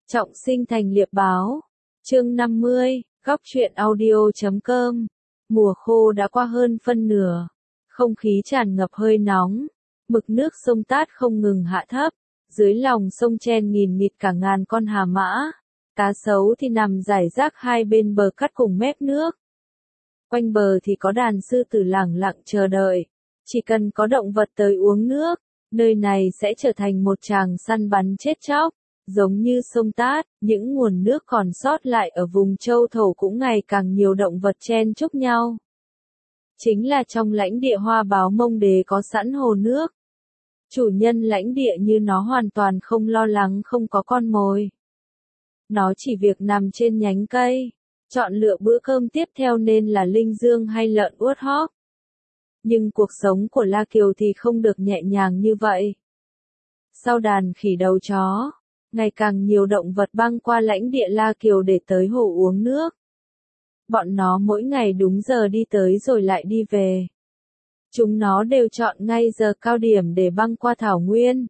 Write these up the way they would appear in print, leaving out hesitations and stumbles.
Trọng sinh thành liệp báo. Chương 50, góc truyện audio.com. Mùa khô đã qua hơn phân nửa. Không khí tràn ngập hơi nóng. Mực nước sông Tát không ngừng hạ thấp. Dưới lòng sông chen nghìn nghịt cả ngàn con hà mã. Cá sấu thì nằm rải rác hai bên bờ cát cùng mép nước. Quanh bờ thì có đàn sư tử lẳng lặng chờ đợi. Chỉ cần có động vật tới uống nước, nơi này sẽ trở thành một tràng săn bắn chết chóc. Giống như sông Tát, những nguồn nước còn sót lại ở vùng châu thổ cũng ngày càng nhiều động vật chen chúc nhau. Chính là trong lãnh địa Hoa Báo Mông Đế có sẵn hồ nước. Chủ nhân lãnh địa như nó hoàn toàn không lo lắng không có con mồi. Nó chỉ việc nằm trên nhánh cây, chọn lựa bữa cơm tiếp theo nên là linh dương hay lợn uốt hót. Nhưng cuộc sống của La Kiều thì không được nhẹ nhàng như vậy. Sau đàn khỉ đầu chó, ngày càng nhiều động vật băng qua lãnh địa La Kiều để tới hồ uống nước. Bọn nó mỗi ngày đúng giờ đi tới rồi lại đi về. Chúng nó đều chọn ngay giờ cao điểm để băng qua thảo nguyên.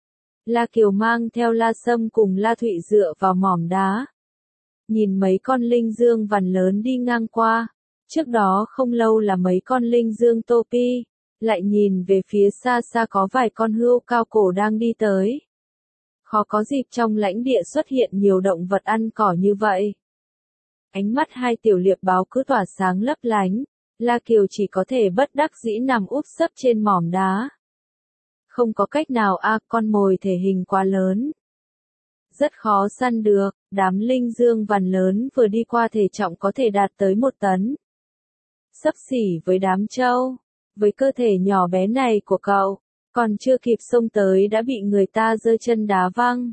La Kiều mang theo La Sâm cùng La Thụy dựa vào mỏm đá. Nhìn mấy con linh dương vằn lớn đi ngang qua. Trước đó không lâu là mấy con linh dương tô pi. Lại nhìn về phía xa xa có vài con hươu cao cổ đang đi tới. Khó có dịp trong lãnh địa xuất hiện nhiều động vật ăn cỏ như vậy. Ánh mắt hai tiểu liệp báo cứ tỏa sáng lấp lánh, La Kiều chỉ có thể bất đắc dĩ nằm úp sấp trên mỏm đá. Không có cách nào con mồi thể hình quá lớn. Rất khó săn được, đám linh dương vằn lớn vừa đi qua thể trọng có thể đạt tới 1 tấn. Xấp xỉ với đám trâu, với cơ thể nhỏ bé này của cậu. Còn chưa kịp xông tới đã bị người ta giơ chân đá văng.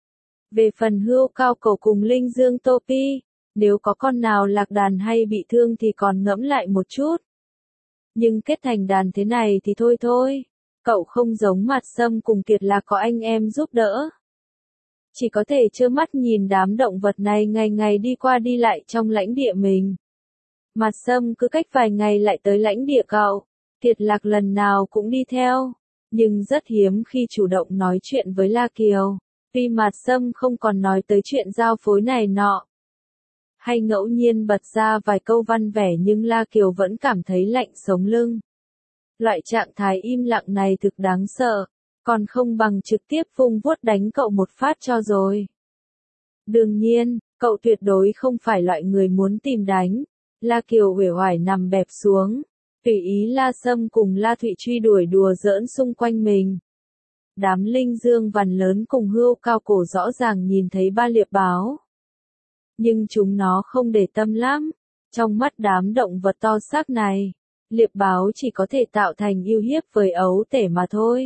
Về phần hươu cao cổ cùng linh dương tô pi, nếu có con nào lạc đàn hay bị thương thì còn ngẫm lại một chút. Nhưng kết thành đàn thế này thì thôi, cậu không giống Mạt Sâm cùng Kiệt Lạc có anh em giúp đỡ. Chỉ có thể trơ mắt nhìn đám động vật này ngày ngày đi qua đi lại trong lãnh địa mình. Mạt Sâm cứ cách vài ngày lại tới lãnh địa cậu, Kiệt Lạc lần nào cũng đi theo. Nhưng rất hiếm khi chủ động nói chuyện với La Kiều, vì Mạt Sâm không còn nói tới chuyện giao phối này nọ. Hay ngẫu nhiên bật ra vài câu văn vẻ nhưng La Kiều vẫn cảm thấy lạnh sống lưng. Loại trạng thái im lặng này thực đáng sợ, còn không bằng trực tiếp vung vuốt đánh cậu một phát cho rồi. Đương nhiên, cậu tuyệt đối không phải loại người muốn tìm đánh. La Kiều uể oải nằm bẹp xuống. Tùy ý La Sâm cùng La Thụy truy đuổi đùa giỡn xung quanh mình. Đám linh dương vằn lớn cùng hươu cao cổ rõ ràng nhìn thấy ba liệp báo. Nhưng chúng nó không để tâm lắm. Trong mắt đám động vật to xác này, liệp báo chỉ có thể tạo thành uy hiếp với ấu tể mà thôi.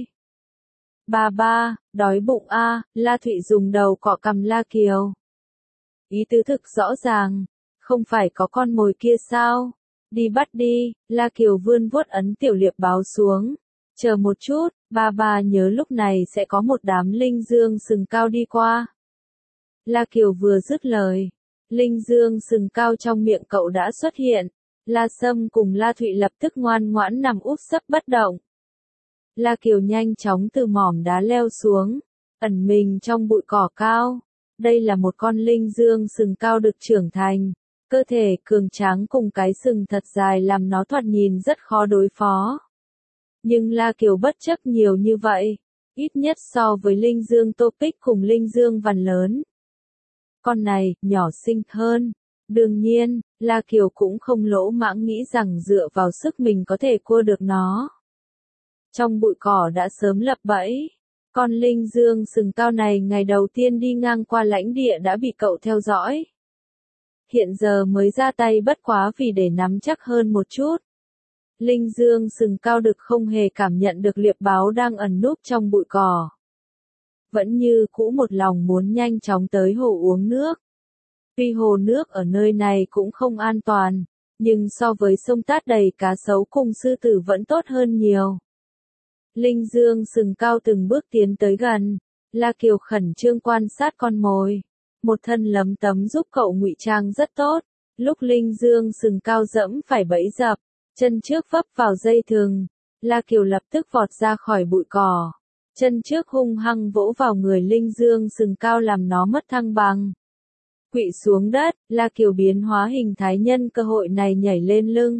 Ba, đói bụng La Thụy dùng đầu cọ cằm La Kiều. Ý tứ thực rõ ràng, không phải có con mồi kia sao? Đi bắt đi, La Kiều vươn vuốt ấn tiểu liệp báo xuống. Chờ một chút, ba nhớ lúc này sẽ có một đám linh dương sừng cao đi qua. La Kiều vừa dứt lời, linh dương sừng cao trong miệng cậu đã xuất hiện. La Sâm cùng La Thụy lập tức ngoan ngoãn nằm úp sấp bất động. La Kiều nhanh chóng từ mỏm đá leo xuống, ẩn mình trong bụi cỏ cao. Đây là một con linh dương sừng cao được trưởng thành. Cơ thể cường tráng cùng cái sừng thật dài làm nó thoạt nhìn rất khó đối phó. Nhưng La Kiều bất chấp nhiều như vậy, ít nhất so với linh dương topic cùng linh dương vằn lớn. Con này, nhỏ xinh hơn. Đương nhiên, La Kiều cũng không lỗ mãng nghĩ rằng dựa vào sức mình có thể cua được nó. Trong bụi cỏ đã sớm lập bẫy. Con linh dương sừng cao này ngày đầu tiên đi ngang qua lãnh địa đã bị cậu theo dõi. Hiện giờ mới ra tay bất quá vì để nắm chắc hơn một chút. Linh dương sừng cao đực không hề cảm nhận được liệp báo đang ẩn núp trong bụi cỏ. Vẫn như cũ một lòng muốn nhanh chóng tới hồ uống nước. Tuy hồ nước ở nơi này cũng không an toàn, nhưng so với sông Tát đầy cá sấu cùng sư tử vẫn tốt hơn nhiều. Linh dương sừng cao từng bước tiến tới gần, La Kiều khẩn trương quan sát con mồi. Một thân lấm tấm giúp cậu ngụy trang rất tốt. Lúc linh dương sừng cao dẫm phải bẫy dập, chân trước vấp vào dây thừng, La Kiều lập tức vọt ra khỏi bụi cỏ. Chân trước hung hăng vỗ vào người linh dương sừng cao làm nó mất thăng bằng. Quỵ xuống đất, La Kiều biến hóa hình thái nhân cơ hội này nhảy lên lưng.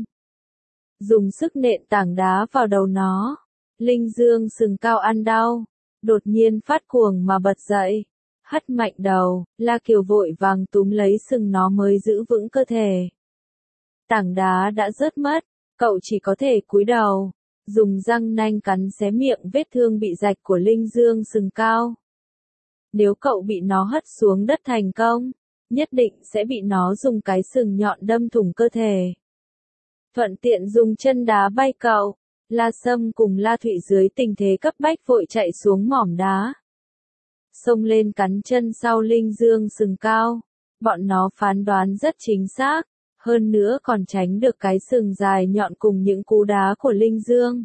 Dùng sức nện tảng đá vào đầu nó. Linh dương sừng cao ăn đau. Đột nhiên phát cuồng mà bật dậy. Hất mạnh đầu, La Kiều vội vàng túm lấy sừng nó mới giữ vững cơ thể. Tảng đá đã rớt mất, cậu chỉ có thể cúi đầu. Dùng răng nanh cắn xé miệng vết thương bị rạch của linh dương sừng cao. Nếu cậu bị nó hất xuống đất thành công, nhất định sẽ bị nó dùng cái sừng nhọn đâm thủng cơ thể. Thuận tiện dùng chân đá bay cậu, La Sâm cùng La Thụy dưới tình thế cấp bách vội chạy xuống mỏm đá. Xông lên cắn chân sau linh dương sừng cao. Bọn nó phán đoán rất chính xác, hơn nữa còn tránh được cái sừng dài nhọn cùng những cú đá của linh dương.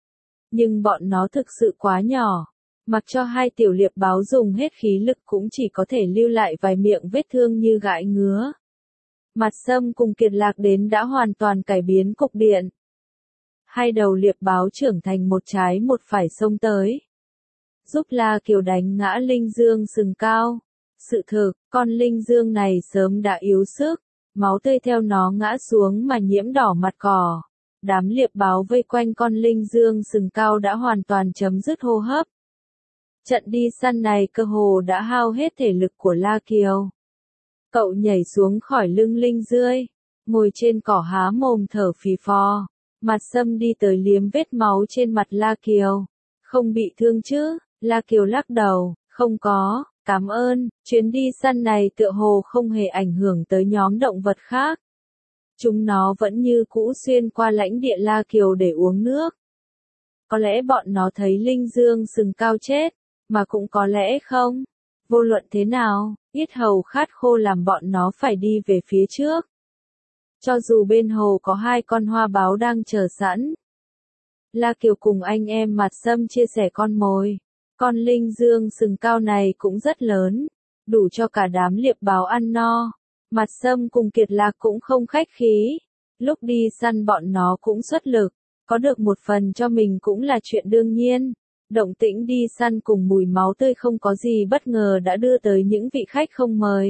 Nhưng bọn nó thực sự quá nhỏ, mặc cho hai tiểu liệp báo dùng hết khí lực cũng chỉ có thể lưu lại vài miệng vết thương như gãi ngứa. Mặt Sâm cùng Kiệt Lạc đến đã hoàn toàn cải biến cục diện. Hai đầu liệp báo trưởng thành một trái một phải xông tới, giúp La Kiều đánh ngã linh dương sừng cao. Sự thực, con linh dương này sớm đã yếu sức, máu tươi theo nó ngã xuống mà nhiễm đỏ mặt cỏ. Đám liệp báo vây quanh con linh dương sừng cao đã hoàn toàn chấm dứt hô hấp. Trận đi săn này cơ hồ đã hao hết thể lực của La Kiều. Cậu nhảy xuống khỏi lưng linh dươi, ngồi trên cỏ há mồm thở phì phò. Mặt Sâm đi tới liếm vết máu trên mặt La Kiều. Không bị thương chứ? La Kiều lắc đầu, không có, cảm ơn, chuyến đi săn này tựa hồ không hề ảnh hưởng tới nhóm động vật khác. Chúng nó vẫn như cũ xuyên qua lãnh địa La Kiều để uống nước. Có lẽ bọn nó thấy linh dương sừng cao chết, mà cũng có lẽ không. Vô luận thế nào, yết hầu khát khô làm bọn nó phải đi về phía trước. Cho dù bên hồ có hai con hoa báo đang chờ sẵn. La Kiều cùng anh em Mặt Sâm chia sẻ con mồi. Con linh dương sừng cao này cũng rất lớn, đủ cho cả đám liệp báo ăn no. Mặt Sâm cùng Kiệt Lạc cũng không khách khí. Lúc đi săn bọn nó cũng xuất lực, có được một phần cho mình cũng là chuyện đương nhiên. Động tĩnh đi săn cùng mùi máu tươi không có gì bất ngờ đã đưa tới những vị khách không mời.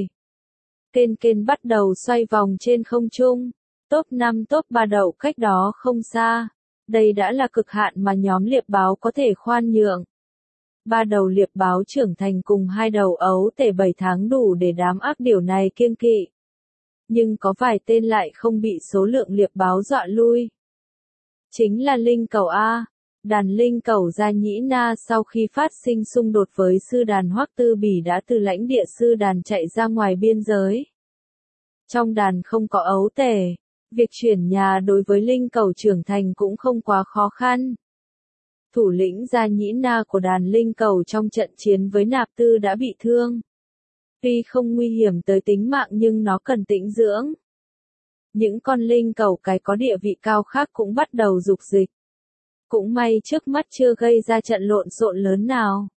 Kên bắt đầu xoay vòng trên không trung. Top 5 top 3 đậu cách đó không xa. Đây đã là cực hạn mà nhóm liệp báo có thể khoan nhượng. 3 đầu liệp báo trưởng thành cùng 2 đầu ấu tể 7 tháng đủ để đám ác điểu này kiêng kỵ. Nhưng có vài tên lại không bị số lượng liệp báo dọa lui. Chính là linh cẩu A. Đàn linh cẩu Gia Nhĩ Na sau khi phát sinh xung đột với sư đàn Hoắc Tư Bỉ đã từ lãnh địa sư đàn chạy ra ngoài biên giới. Trong đàn không có ấu tể, việc chuyển nhà đối với linh cẩu trưởng thành cũng không quá khó khăn. Thủ lĩnh Gia Nhĩ Na của đàn linh cẩu trong trận chiến với Nạp Tư đã bị thương. Tuy không nguy hiểm tới tính mạng nhưng nó cần tĩnh dưỡng. Những con linh cẩu cái có địa vị cao khác cũng bắt đầu dục dịch. Cũng may trước mắt chưa gây ra trận lộn xộn lớn nào.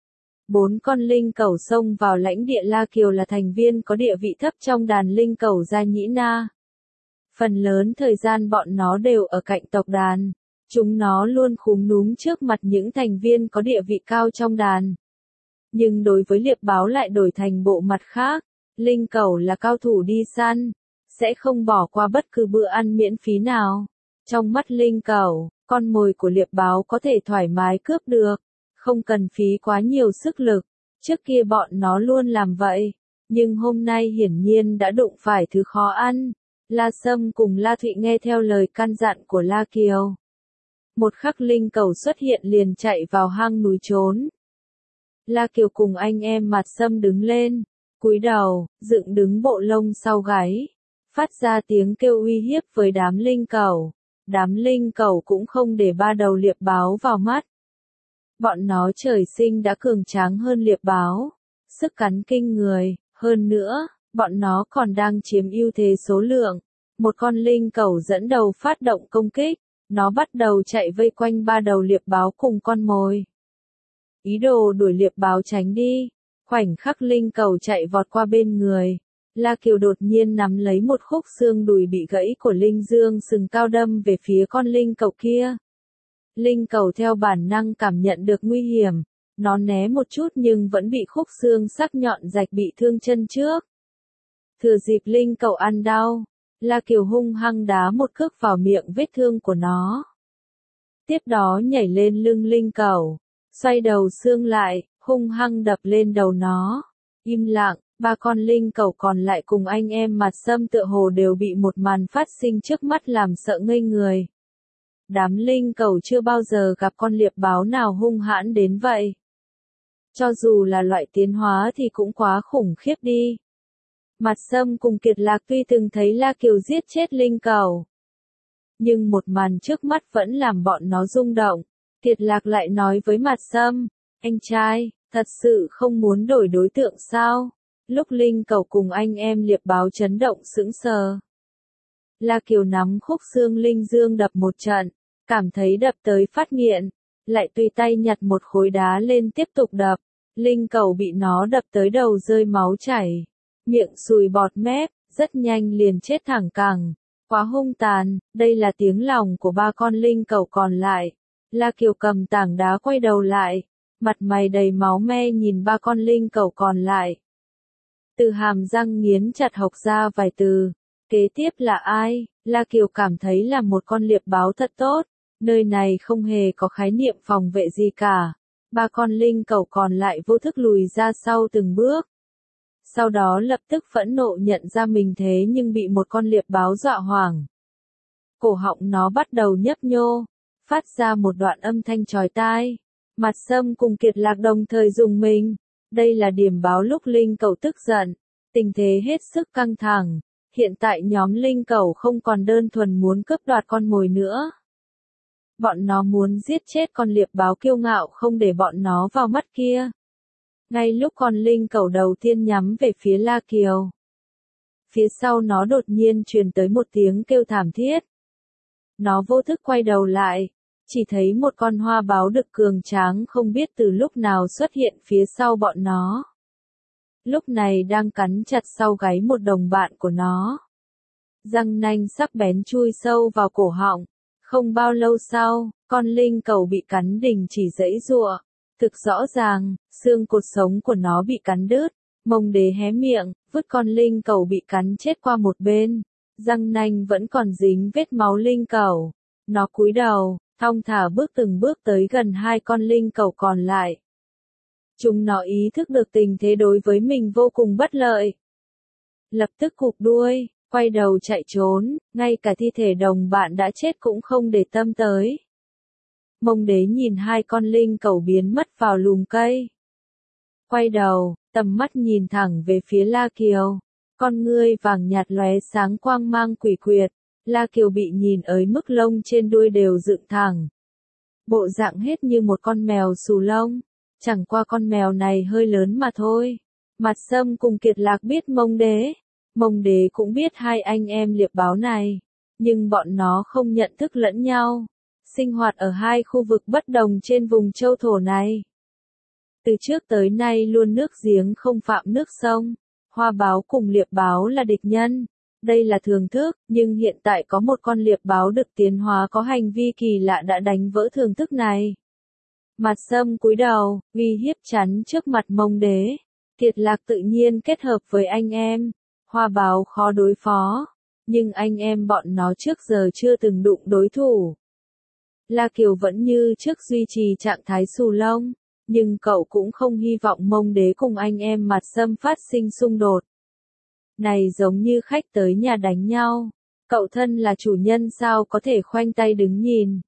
4 con linh cẩu xông vào lãnh địa La Kiều là thành viên có địa vị thấp trong đàn linh cẩu Gia Nhĩ Na. Phần lớn thời gian bọn nó đều ở cạnh tộc đàn. Chúng nó luôn khúm núm trước mặt những thành viên có địa vị cao trong đàn. Nhưng đối với liệp báo lại đổi thành bộ mặt khác. Linh cẩu là cao thủ đi săn, sẽ không bỏ qua bất cứ bữa ăn miễn phí nào. Trong mắt linh cẩu, con mồi của liệp báo có thể thoải mái cướp được, không cần phí quá nhiều sức lực. Trước kia bọn nó luôn làm vậy, nhưng hôm nay hiển nhiên đã đụng phải thứ khó ăn. La Sâm cùng La Thụy nghe theo lời căn dặn của La Kiều. Một khắc linh cẩu xuất hiện liền chạy vào hang núi trốn. La Kiều cùng anh em Mặt Sâm đứng lên, cúi đầu, dựng đứng bộ lông sau gáy, phát ra tiếng kêu uy hiếp với đám linh cẩu. Đám linh cẩu cũng không để 3 đầu liệp báo vào mắt. Bọn nó trời sinh đã cường tráng hơn liệp báo, sức cắn kinh người, hơn nữa, bọn nó còn đang chiếm ưu thế số lượng. Một con linh cẩu dẫn đầu phát động công kích, nó bắt đầu chạy vây quanh 3 đầu liệp báo cùng con mồi. Ý đồ đuổi liệp báo tránh đi, khoảnh khắc linh cẩu chạy vọt qua bên người. La Kiều đột nhiên nắm lấy một khúc xương đùi bị gãy của linh dương sừng cao đâm về phía con linh cẩu kia. Linh cẩu theo bản năng cảm nhận được nguy hiểm, Nó né một chút nhưng vẫn bị khúc xương sắc nhọn rạch bị thương chân trước. Thừa dịp linh cẩu ăn đau, La Kiều hung hăng đá một cước vào miệng vết thương của nó. Tiếp đó nhảy lên lưng linh cẩu, xoay đầu xương lại, hung hăng đập lên đầu nó. Im lặng, ba con linh cẩu còn lại cùng anh em Mặt Sâm tựa hồ đều bị một màn phát sinh trước mắt làm sợ ngây người. Đám linh cẩu chưa bao giờ gặp con liệp báo nào hung hãn đến vậy. Cho dù là loại tiến hóa thì cũng quá khủng khiếp đi. Mặt Sâm cùng Kiệt Lạc tuy từng thấy La Kiều giết chết linh cẩu, nhưng một màn trước mắt vẫn làm bọn nó rung động. Kiệt Lạc lại nói với Mặt Sâm, anh trai, thật sự không muốn đổi đối tượng sao? Lúc linh cẩu cùng anh em liệp báo chấn động sững sờ. La Kiều nắm khúc xương linh dương đập một trận, cảm thấy đập tới phát nghiện, lại tùy tay nhặt một khối đá lên tiếp tục đập. Linh cẩu bị nó đập tới đầu rơi máu chảy, miệng sùi bọt mép, rất nhanh liền chết thẳng cẳng. Quá hung tàn, đây là tiếng lòng của ba con linh cẩu còn lại. La Kiều cầm tảng đá quay đầu lại, mặt mày đầy máu me nhìn ba con linh cẩu còn lại. Từ hàm răng nghiến chặt hộc ra vài từ. Kế tiếp là ai? La Kiều cảm thấy là một con liệp báo thật tốt. Nơi này không hề có khái niệm phòng vệ gì cả. Ba con linh cẩu còn lại vô thức lùi ra sau từng bước. Sau đó lập tức phẫn nộ nhận ra mình thế nhưng bị một con liệp báo dọa hoảng. Cổ họng nó bắt đầu nhấp nhô, phát ra một đoạn âm thanh chói tai. Mặt Sâm cùng Kiệt Lạc đồng thời dùng mình. Đây là điểm báo lúc linh cẩu tức giận. Tình thế hết sức căng thẳng. Hiện tại nhóm linh cẩu không còn đơn thuần muốn cướp đoạt con mồi nữa. Bọn nó muốn giết chết con liệp báo kiêu ngạo không để bọn nó vào mắt kia. Ngay lúc con linh cẩu đầu tiên nhắm về phía La Kiều, phía sau nó đột nhiên truyền tới một tiếng kêu thảm thiết. Nó vô thức quay đầu lại, chỉ thấy một con hoa báo đực cường tráng không biết từ lúc nào xuất hiện phía sau bọn nó. Lúc này đang cắn chặt sau gáy một đồng bạn của nó. Răng nanh sắc bén chui sâu vào cổ họng. Không bao lâu sau, con linh cẩu bị cắn đình chỉ giãy giụa. Thực rõ ràng, xương cột sống của nó bị cắn đứt. Mông đế hé miệng, vứt con linh cẩu bị cắn chết qua một bên. Răng nanh vẫn còn dính vết máu linh cẩu. Nó cúi đầu, thong thả bước từng bước tới gần hai con linh cẩu còn lại. Chúng nó ý thức được tình thế đối với mình vô cùng bất lợi. Lập tức cụp đuôi, quay đầu chạy trốn, ngay cả thi thể đồng bạn đã chết cũng không để tâm tới. Mông đế nhìn hai con linh cẩu biến mất vào lùm cây. Quay đầu, tầm mắt nhìn thẳng về phía La Kiều. Con ngươi vàng nhạt lóe sáng quang mang quỷ quyệt. La Kiều bị nhìn ới mức lông trên đuôi đều dựng thẳng. Bộ dạng hết như một con mèo xù lông. Chẳng qua con mèo này hơi lớn mà thôi. Mặt Sâm cùng Kiệt Lạc biết Mông đế. Mông đế cũng biết hai anh em liệp báo này. Nhưng bọn nó không nhận thức lẫn nhau. Sinh hoạt ở hai khu vực bất đồng trên vùng châu thổ này. Từ trước tới nay luôn nước giếng không phạm nước sông. Hoa báo cùng liệp báo là địch nhân. Đây là thường thức, nhưng hiện tại có một con liệp báo được tiến hóa có hành vi kỳ lạ đã đánh vỡ thường thức này. Mặt Sâm cúi đầu, uy hiếp chắn trước mặt Mông đế. Kiệt Lạc tự nhiên kết hợp với anh em. Hoa báo khó đối phó, nhưng anh em bọn nó trước giờ chưa từng đụng đối thủ. La Kiều vẫn như trước duy trì trạng thái xù lông, nhưng cậu cũng không hy vọng Mông đế cùng anh em Mặt Sâm phát sinh xung đột. Này giống như khách tới nhà đánh nhau, cậu thân là chủ nhân sao có thể khoanh tay đứng nhìn.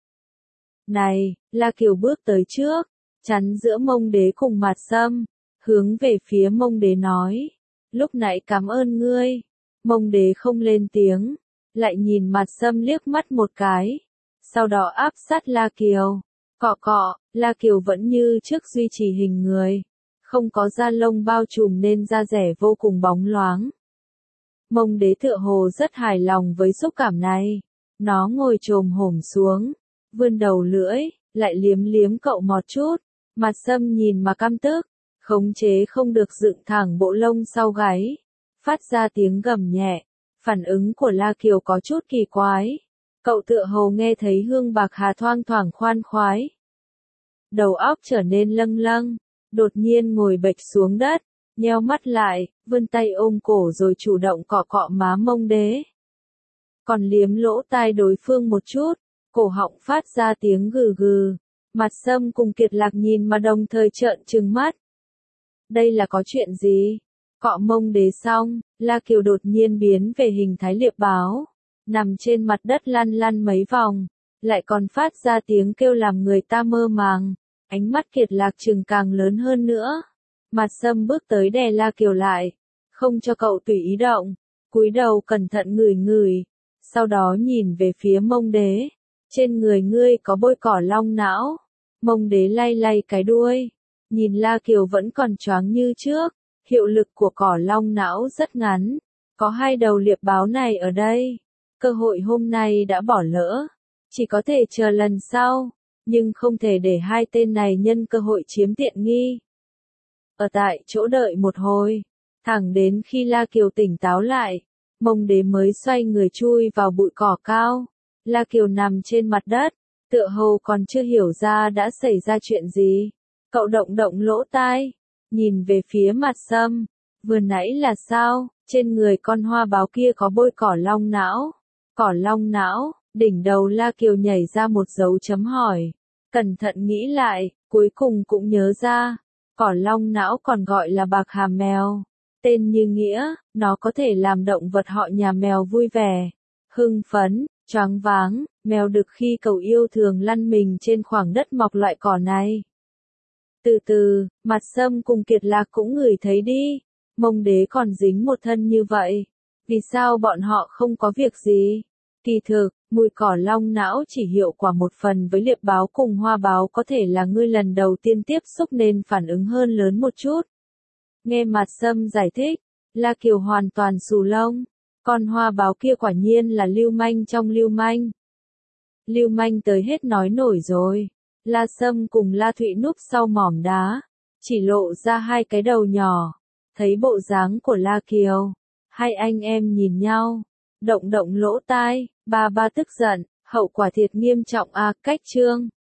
Này, La Kiều bước tới trước, chắn giữa Mông đế cùng Mặt Sâm, hướng về phía Mông đế nói. Lúc nãy cảm ơn ngươi. Mông đế không lên tiếng, lại nhìn Mặt Sâm liếc mắt một cái. Sau đó áp sát La Kiều. Cọ cọ, La Kiều vẫn như trước duy trì hình người. Không có da lông bao trùm nên da rẻ vô cùng bóng loáng. Mông đế tựa hồ rất hài lòng với xúc cảm này. Nó ngồi chồm hổm xuống, vươn đầu lưỡi, lại liếm liếm cậu một chút. Mặt Sâm nhìn mà căm tức, khống chế không được dựng thẳng bộ lông sau gáy, phát ra tiếng gầm nhẹ. Phản ứng của La Kiều có chút kỳ quái. Cậu tựa hồ nghe thấy hương bạc hà thoang thoảng khoan khoái. đầu óc trở nên lâng lâng, đột nhiên ngồi bệch xuống đất, nheo mắt lại, vươn tay ôm cổ rồi chủ động cọ cọ má Mông Đế. Còn liếm lỗ tai đối phương một chút, cổ họng phát ra tiếng gừ gừ. Mặt Sâm cùng Kiệt Lạc nhìn mà đồng thời trợn trừng mắt. Đây là có chuyện gì? Cọ Mông Đế xong, La Kiều đột nhiên biến về hình thái liệp báo, nằm trên mặt đất lăn lăn mấy vòng, lại còn phát ra tiếng kêu làm người ta mơ màng. Ánh mắt Kiệt Lạc trừng càng lớn hơn nữa. Mặt Sâm bước tới đè La Kiều lại, không cho cậu tùy ý động, cúi đầu cẩn thận ngửi ngửi, sau đó nhìn về phía Mông Đế. Trên người ngươi có bôi cỏ long não. Mông Đế lay lay cái đuôi, nhìn La Kiều vẫn còn choáng như trước. Hiệu lực của cỏ long não rất ngắn, có 2 đầu liệp báo này ở đây. Cơ hội hôm nay đã bỏ lỡ, chỉ có thể chờ lần sau, nhưng không thể để 2 tên này nhân cơ hội chiếm tiện nghi. Ở tại chỗ đợi một hồi, thẳng đến khi La Kiều tỉnh táo lại, Mông Đế mới xoay người chui vào bụi cỏ cao. La Kiều nằm trên mặt đất, tựa hồ còn chưa hiểu ra đã xảy ra chuyện gì. Cậu động động lỗ tai, nhìn về phía Mặt Sâm, vừa nãy là sao, trên người con hoa báo kia có bôi cỏ long não. Cỏ long não, đỉnh đầu La Kiều nhảy ra một dấu chấm hỏi. Cẩn thận nghĩ lại, cuối cùng cũng nhớ ra, cỏ long não còn gọi là bạc hàm mèo. Tên như nghĩa, nó có thể làm động vật họ nhà mèo vui vẻ, hưng phấn, choáng váng. Mèo đực khi cầu yêu thường lăn mình trên khoảng đất mọc loại cỏ này. Từ từ, Mặt Sâm cùng Kiệt Lạc cũng ngửi thấy đi. Mông Đế còn dính một thân như vậy. Vì sao bọn họ không có việc gì? Kỳ thực, mùi cỏ long não chỉ hiệu quả một phần với liệp báo cùng hoa báo, có thể là ngươi lần đầu tiên tiếp xúc nên phản ứng hơn lớn một chút. Nghe Mặt Sâm giải thích, La Kiều hoàn toàn xù lông. Con hoa báo kia quả nhiên là lưu manh trong lưu manh. Lưu manh tới hết nói nổi rồi. La Sâm cùng La Thụy núp sau mỏm đá, chỉ lộ ra 2 cái đầu nhỏ. Thấy bộ dáng của La Kiều, 2 anh em nhìn nhau, động động lỗ tai. Ba tức giận, hậu quả thiệt nghiêm trọng à. Cách chương